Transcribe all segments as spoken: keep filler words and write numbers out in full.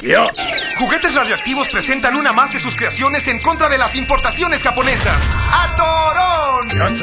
Ya. Juguetes Radioactivos presentan una más de sus creaciones en contra de las importaciones japonesas. ¡Atorón!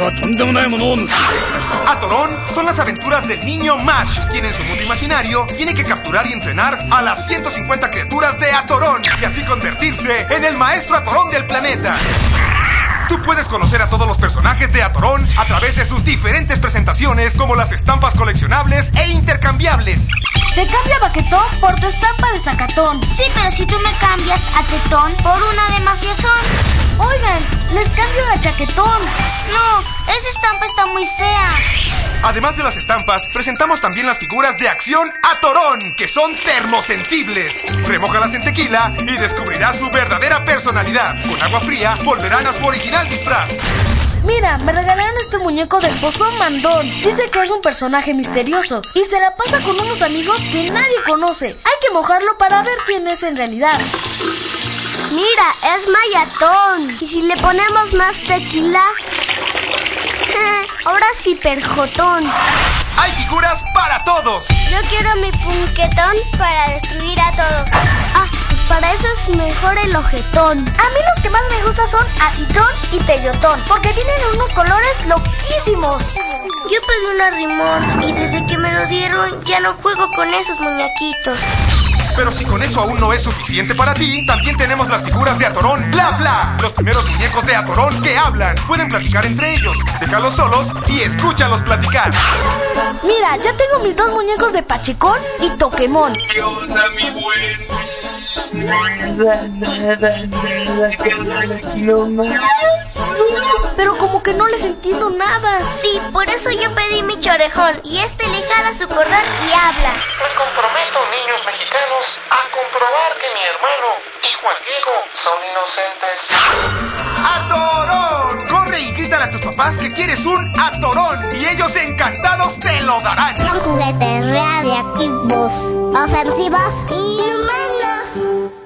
Atorón son las aventuras del niño Mash, quien en su mundo imaginario tiene que capturar y entrenar a las ciento cincuenta criaturas de Atorón y así convertirse en el maestro Atorón del planeta. Tú puedes conocer a todos los personajes de Atorón a través de sus diferentes presentaciones, como las estampas coleccionables e intercambiables. Te cambia Baquetón por tu estampa de Zacatón. Sí, pero si tú me cambias a Tetón por una de Mafiazón. Oigan, les cambio a Chaquetón. No, esa estampa está muy fea. Además de las estampas, presentamos también las figuras de acción Atorón, que son termosensibles. Remójalas en tequila y descubrirás su verdadera personalidad. Con agua fría volverán a su original disfraz. Mira, me regalaron este muñeco del Pozón Mandón. Dice que es un personaje misterioso y se la pasa con unos amigos que nadie conoce. Hay que mojarlo para ver quién es en realidad. Mira, es Mayatón. ¿Y si le ponemos más tequila? Ahora sí, perjotón. Hay figuras para todos. Yo quiero mi punquetón para destruir a todos. Ah, pues para eso es mejor el ojetón. A mí los que más me gustan son Acitón y Peyotón, porque tienen unos colores loquísimos. Yo pedí un arrimón y desde que me lo dieron ya no juego con esos muñequitos. Pero si con eso aún no es suficiente para ti, también tenemos las figuras de Atorón Bla Bla, los primeros muñecos de Atorón que hablan. Pueden platicar entre ellos, déjalos solos y escúchalos platicar. Mira, ya tengo mis dos muñecos de Pachecón y Toquemón. ¿Qué onda, mi buen? Nada, nada, nada, carnal, aquí nomás. Pero como que no les entiendo nada. Sí, por eso yo pedí mi chorejón y este le jala su cordón y habla. Me comprometo, niños mexicanos, a comprobar que mi hermano y Juan Diego son inocentes. ¡Atorón! Corre y grítale a tus papás que quieres un Atorón y ellos encantados te lo darán. Son juguetes radiactivos, ofensivos y humanos.